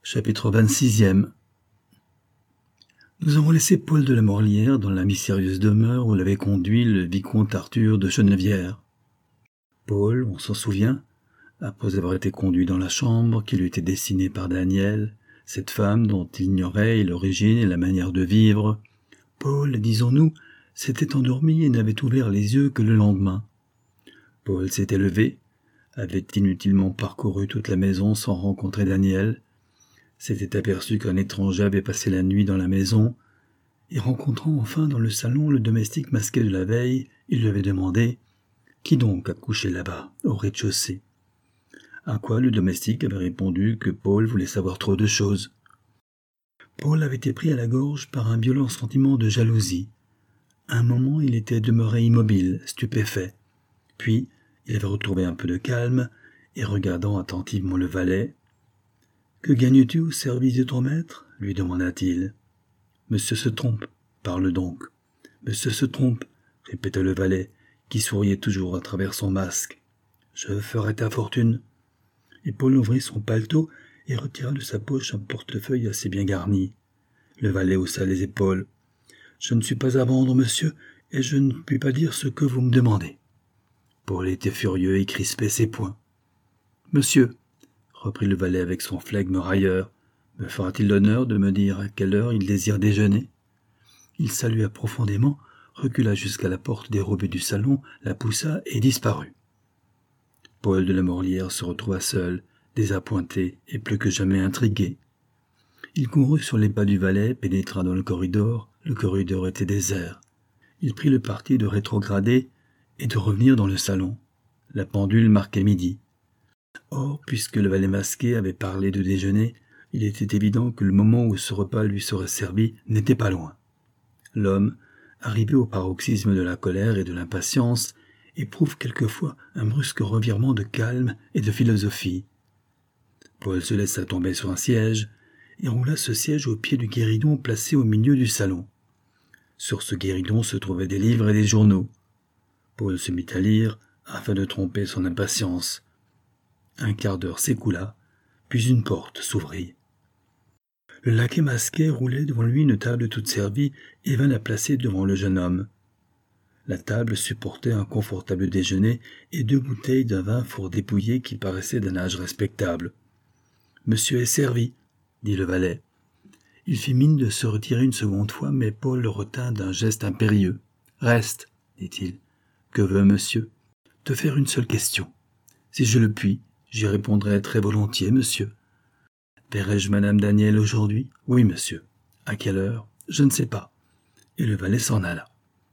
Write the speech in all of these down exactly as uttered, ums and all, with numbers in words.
Chapitre vingt-sixième. Nous avons laissé Paul de la Morlière dans la mystérieuse demeure où l'avait conduit le vicomte Arthur de Chennevières. Paul, on s'en souvient, après avoir été conduit dans la chambre qui lui était destinée par Daniel, cette femme dont il ignorait l'origine et la manière de vivre, Paul, disons-nous, s'était endormi et n'avait ouvert les yeux que le lendemain. Paul s'était levé, avait inutilement parcouru toute la maison sans rencontrer Daniel, s'était aperçu qu'un étranger avait passé la nuit dans la maison, et rencontrant enfin dans le salon le domestique masqué de la veille, il lui avait demandé « Qui donc a couché là-bas, au rez-de-chaussée ?» À quoi le domestique avait répondu que Paul voulait savoir trop de choses. Paul avait été pris à la gorge par un violent sentiment de jalousie. Un moment, il était demeuré immobile, stupéfait. Puis, il avait retrouvé un peu de calme, et regardant attentivement le valet, « Que gagnes-tu au service de ton maître ?» lui demanda-t-il. « Monsieur se trompe, parle donc. »« Monsieur se trompe, » répéta le valet, qui souriait toujours à travers son masque. « Je ferai ta fortune. » Et Paul ouvrit son paletot et retira de sa poche un portefeuille assez bien garni. Le valet haussa les épaules. « Je ne suis pas à vendre, monsieur, et je ne puis pas dire ce que vous me demandez. » Paul était furieux et crispait ses poings. « Monsieur, » reprit le valet avec son flegme railleur, « me fera-t-il l'honneur de me dire à quelle heure il désire déjeuner ?» Il salua profondément, recula jusqu'à la porte dérobée du salon, la poussa et disparut. Paul de la Morlière se retrouva seul, désappointé et plus que jamais intrigué. Il courut sur les pas du valet, pénétra dans le corridor. Le corridor était désert. Il prit le parti de rétrograder et de revenir dans le salon. La pendule marquait midi. Or, puisque le valet masqué avait parlé de déjeuner, il était évident que le moment où ce repas lui serait servi n'était pas loin. L'homme, arrivé au paroxysme de la colère et de l'impatience, éprouve quelquefois un brusque revirement de calme et de philosophie. Paul se laissa tomber sur un siège et roula ce siège au pied du guéridon placé au milieu du salon. Sur ce guéridon se trouvaient des livres et des journaux. Paul se mit à lire afin de tromper son impatience. Un quart d'heure s'écoula, puis une porte s'ouvrit. Le laquais masqué roulait devant lui une table toute servie et vint la placer devant le jeune homme. La table supportait un confortable déjeuner et deux bouteilles d'un vin fort dépouillé qui paraissait d'un âge respectable. « Monsieur est servi, » dit le valet. Il fit mine de se retirer une seconde fois, mais Paul le retint d'un geste impérieux. « Reste, » dit-il. « Que veut monsieur ?»« Te faire une seule question. Si je le puis, j'y répondrai très volontiers, monsieur. »« Verrai-je madame Daniel aujourd'hui ?»« Oui, monsieur. »« À quelle heure ?»« Je ne sais pas. » Et le valet s'en alla.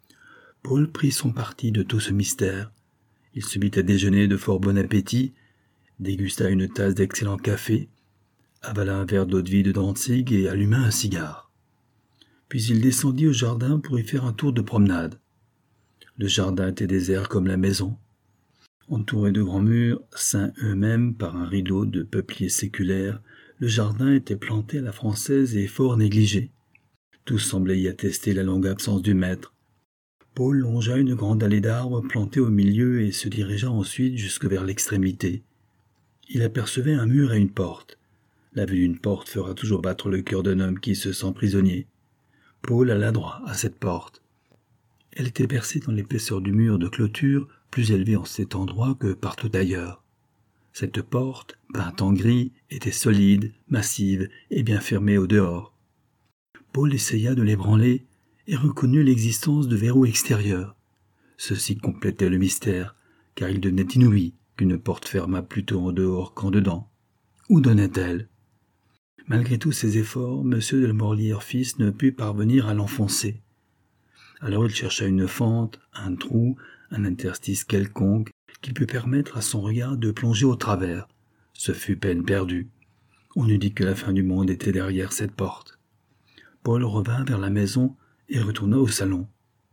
Paul prit son parti de tout ce mystère. Il se mit à déjeuner de fort bon appétit, dégusta une tasse d'excellent café, avala un verre d'eau-de-vie de Dantzig et alluma un cigare. Puis il descendit au jardin pour y faire un tour de promenade. Le jardin était désert comme la maison. Entouré de grands murs, ceints eux-mêmes par un rideau de peupliers séculaires, le jardin était planté à la française et fort négligé. Tout semblait y attester la longue absence du maître. Paul longea une grande allée d'arbres plantée au milieu et se dirigea ensuite jusque vers l'extrémité. Il apercevait un mur et une porte. La vue d'une porte fera toujours battre le cœur d'un homme qui se sent prisonnier. Paul alla droit à cette porte. Elle était percée dans l'épaisseur du mur de clôture, plus élevé en cet endroit que partout ailleurs. Cette porte, peinte en gris, était solide, massive et bien fermée au dehors. Paul essaya de l'ébranler et reconnut l'existence de verrous extérieurs. Ceci complétait le mystère, car il devenait inouï qu'une porte fermât plutôt en dehors qu'en dedans. Où donnait-elle ? Malgré tous ses efforts, M. de la Morlière fils ne put parvenir à l'enfoncer. Alors il chercha une fente, un trou, un interstice quelconque qui pût permettre à son regard de plonger au travers. Ce fut peine perdue. On eût dit que la fin du monde était derrière cette porte. Paul revint vers la maison et retourna au salon.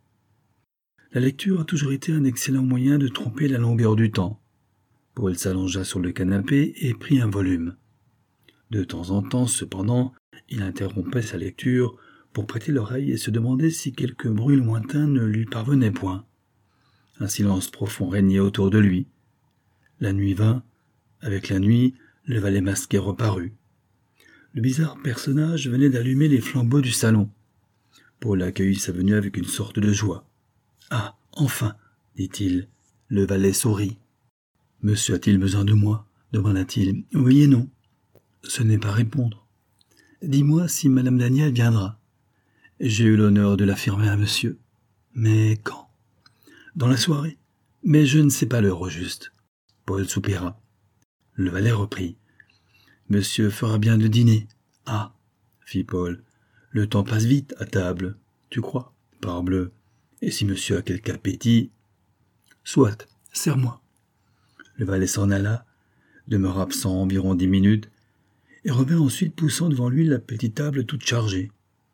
La lecture a toujours été un excellent moyen de tromper la longueur du temps. Paul s'allongea sur le canapé et prit un volume. De temps en temps, cependant, il interrompait sa lecture pour prêter l'oreille et se demander si quelque bruit lointain ne lui parvenait point. Un silence profond régnait autour de lui. La nuit vint. Avec la nuit, le valet masqué reparut. Le bizarre personnage venait d'allumer les flambeaux du salon. Paul accueillit sa venue avec une sorte de joie. « Ah, enfin !» dit-il. Le valet sourit. « Monsieur a-t-il besoin de moi ?» demanda-t-il. « Oui et non. » Ce n'est pas répondre. « Dis-moi si madame Daniel viendra. » « J'ai eu l'honneur de l'affirmer à monsieur. »« Mais quand ?»« Dans la soirée. Mais je ne sais pas l'heure au juste. » Paul soupira. Le valet reprit. « Monsieur fera bien de dîner. »« Ah !» fit Paul. « Le temps passe vite à table. Tu crois ? Parbleu. Et si monsieur a quelque appétit ?»« Soit, sers-moi. » Le valet s'en alla, demeura absent environ dix minutes, et revint ensuite poussant devant lui la petite table toute chargée.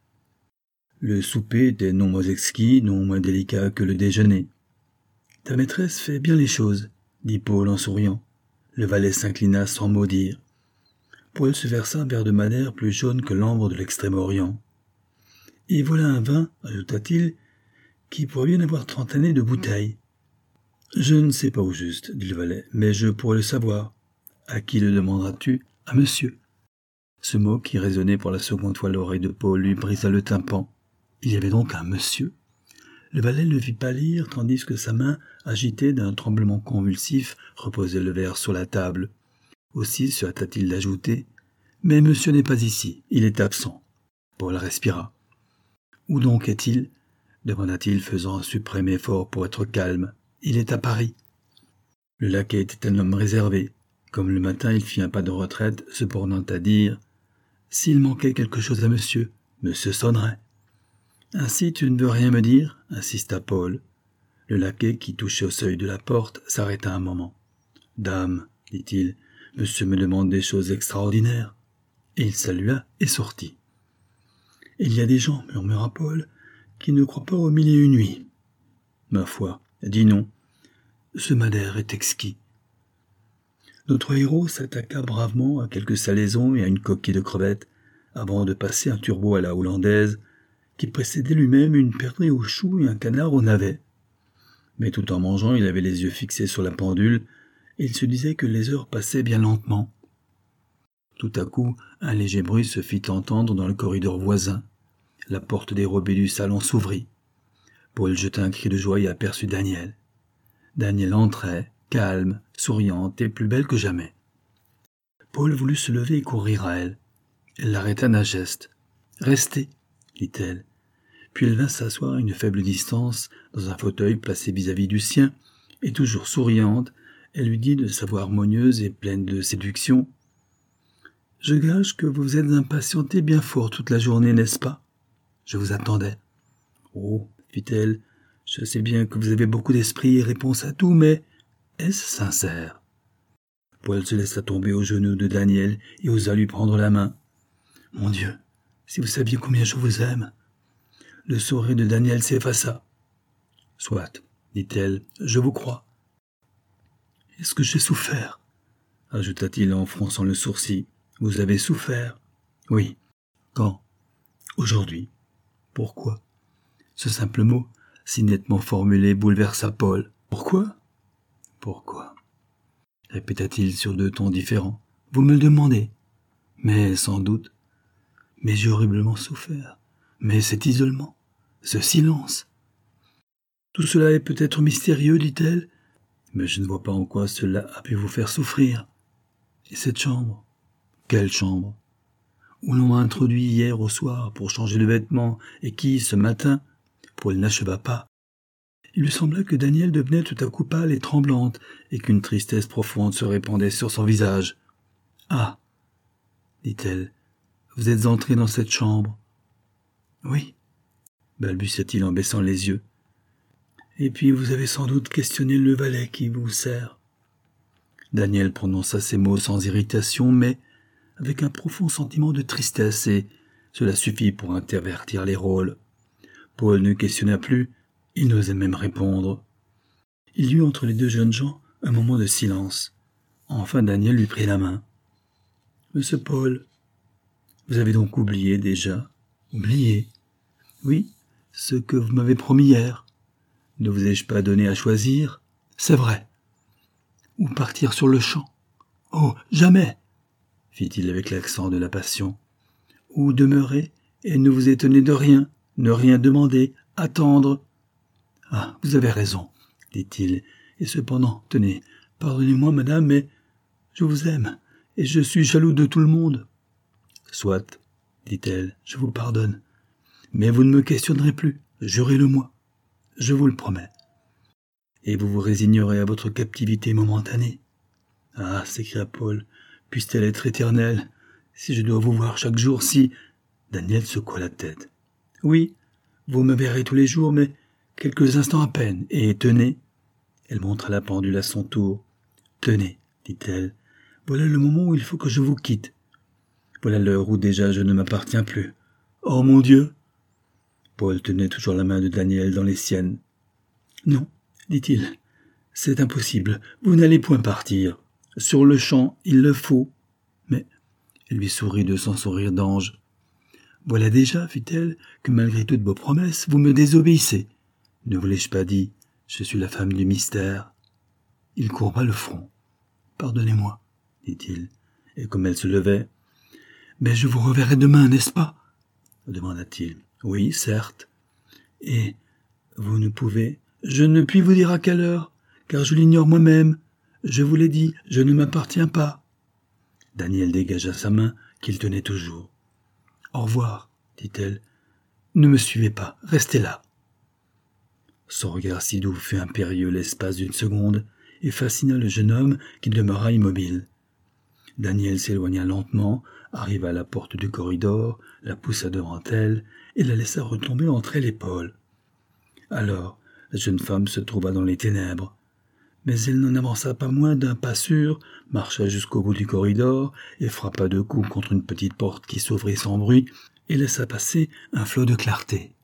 Le souper était non moins exquis, non moins délicat que le déjeuner. « Ta maîtresse fait bien les choses, » dit Paul en souriant. Le valet s'inclina sans mot dire. Paul se versa un verre de madère plus jaune que l'ambre de l'extrême-orient. « Et voilà un vin, » ajouta-t-il, « qui pourrait bien avoir trente années de bouteille. »« Je ne sais pas au juste, » dit le valet, « mais je pourrais le savoir. »« À qui le demanderas-tu ? » ?»« À monsieur. » Ce mot, qui résonnait pour la seconde fois à l'oreille de Paul, lui brisa le tympan. Il y avait donc un monsieur. Le valet le vit pâlir, tandis que sa main, agitée d'un tremblement convulsif, reposait le verre sur la table. Aussi se hâta-t-il d'ajouter « Mais monsieur n'est pas ici, il est absent. » Paul respira. « Où donc est-il » demanda-t-il, faisant un suprême effort pour être calme. « Il est à Paris. » Le laquais était un homme réservé. Comme le matin, il fit un pas de retraite, se bornant à dire « S'il manquait quelque chose à monsieur, monsieur sonnerait. » « Ainsi tu ne veux rien me dire ?» insista Paul. Le laquais, qui touchait au seuil de la porte, s'arrêta un moment. « Dame, dit-il, monsieur me demande des choses extraordinaires. » Et il salua et sortit. « Il y a des gens, murmura Paul, qui ne croient pas aux mille et une nuits. »« Ma foi, dis non. Ce madère est exquis. » Notre héros s'attaqua bravement à quelques salaisons et à une coquille de crevettes, avant de passer un turbot à la hollandaise, qui précédait lui-même une perdrix au chou et un canard au navet. Mais tout en mangeant, il avait les yeux fixés sur la pendule, et il se disait que les heures passaient bien lentement. Tout à coup, un léger bruit se fit entendre dans le corridor voisin. La porte dérobée du salon s'ouvrit. Paul jeta un cri de joie et aperçut Daniel. Daniel entrait, calme, souriante et plus belle que jamais. Paul voulut se lever et courir à elle. Elle l'arrêta d'un geste. « Restez » dit-elle. Puis elle vint s'asseoir à une faible distance, dans un fauteuil placé vis-à-vis du sien, et toujours souriante, elle lui dit de sa voix harmonieuse et pleine de séduction. « Je gage que vous vous êtes impatienté bien fort toute la journée, n'est-ce pas ? Je vous attendais. »« Oh, fit-elle, je sais bien que vous avez beaucoup d'esprit et réponse à tout, mais est-ce sincère ?» Paul se laissa tomber aux genoux de Daniel et osa lui prendre la main. « Mon Dieu, si vous saviez combien je vous aime !» Le sourire de Daniel s'effaça. « Soit, dit-elle, je vous crois. »« Est-ce que j'ai souffert ?» ajouta-t-il en fronçant le sourcil. « Vous avez souffert ?»« Oui. »« Quand ?»« Aujourd'hui. » « Pourquoi ?» Ce simple mot, si nettement formulé, bouleversa Paul. « Pourquoi ?»« Pourquoi ?» répéta-t-il sur deux tons différents. « Vous me le demandez. Mais sans doute. Mais j'ai horriblement souffert. Mais cet isolement, ce silence. Tout cela est peut-être mystérieux, dit-elle, mais je ne vois pas en quoi cela a pu vous faire souffrir. Et cette chambre ? Quelle chambre ? Où l'on m'a introduit hier au soir pour changer de vêtements et qui, ce matin, Paul n'acheva pas. Il lui sembla que Daniel devenait tout à coup pâle et tremblante et qu'une tristesse profonde se répandait sur son visage. « Ah !» dit-elle, « vous êtes entré dans cette chambre ?»« Oui » balbutia-t-il en baissant les yeux. « Et puis vous avez sans doute questionné le valet qui vous sert. » Daniel prononça ces mots sans irritation, mais avec un profond sentiment de tristesse, et cela suffit pour intervertir les rôles. Paul ne questionna plus, il n'osait même répondre. Il y eut entre les deux jeunes gens un moment de silence. Enfin Daniel lui prit la main. « Monsieur Paul, vous avez donc oublié déjà ? Oublié ? Oui, ce que vous m'avez promis hier. Ne vous ai-je pas donné à choisir ? C'est vrai. Ou partir sur le champ ? Oh, jamais !» fit-il avec l'accent de la passion. ou demeurer et ne vous étonner de rien, ne rien demander, attendre. Ah, vous avez raison, dit-il, et cependant, tenez, pardonnez-moi, madame, mais je vous aime, et je suis jaloux de tout le monde. Soit, dit-elle, je vous pardonne, mais vous ne me questionnerez plus, jurez-le-moi, je vous le promets. Et vous vous résignerez à votre captivité momentanée. Ah, s'écria Paul, puisse-t-elle être éternelle, si je dois vous voir chaque jour, si... Daniel secoua la tête. Oui, vous me verrez tous les jours, mais quelques instants à peine, et tenez. Elle montra la pendule à son tour. Tenez, dit-elle, voilà le moment où il faut que je vous quitte. Voilà l'heure où déjà je ne m'appartiens plus. Oh mon Dieu! Paul tenait toujours la main de Daniel dans les siennes. Non, dit-il, c'est impossible, vous n'allez point partir. Sur le champ, il le faut. Mais elle lui sourit de son sourire d'ange. Voilà déjà, fit-elle, que malgré toutes vos promesses, vous me désobéissez. Ne vous l'ai-je pas dit, je suis la femme du mystère. Il courba le front. Pardonnez-moi, dit-il, et comme elle se levait, mais je vous reverrai demain, n'est-ce pas? demanda-t-il. Oui, certes. Et vous ne pouvez... Je ne puis vous dire à quelle heure, car je l'ignore moi-même. Je vous l'ai dit, je ne m'appartiens pas. Daniel dégagea sa main, qu'il tenait toujours. Au revoir, dit-elle. Ne me suivez pas, restez là. Son regard si doux fut impérieux l'espace d'une seconde et fascina le jeune homme qui demeura immobile. Daniel s'éloigna lentement, arriva à la porte du corridor, la poussa devant elle et la laissa retomber entre elle et Paul. Alors, la jeune femme se trouva dans les ténèbres. Mais elle n'en avança pas moins d'un pas sûr, marcha jusqu'au bout du corridor et frappa deux coups contre une petite porte qui s'ouvrit sans bruit et laissa passer un flot de clarté.